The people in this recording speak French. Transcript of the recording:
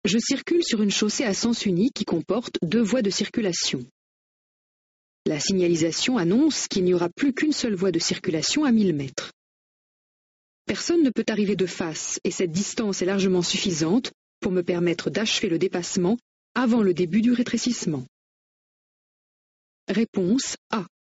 Je circule sur une chaussée à sens unique qui comporte 2 voies de circulation. La signalisation annonce qu'il n'y aura plus qu'une seule voie de circulation à 1000 mètres. Personne ne peut arriver de face et cette distance est largement suffisante pour me permettre d'achever le dépassement avant le début du rétrécissement. Réponse A.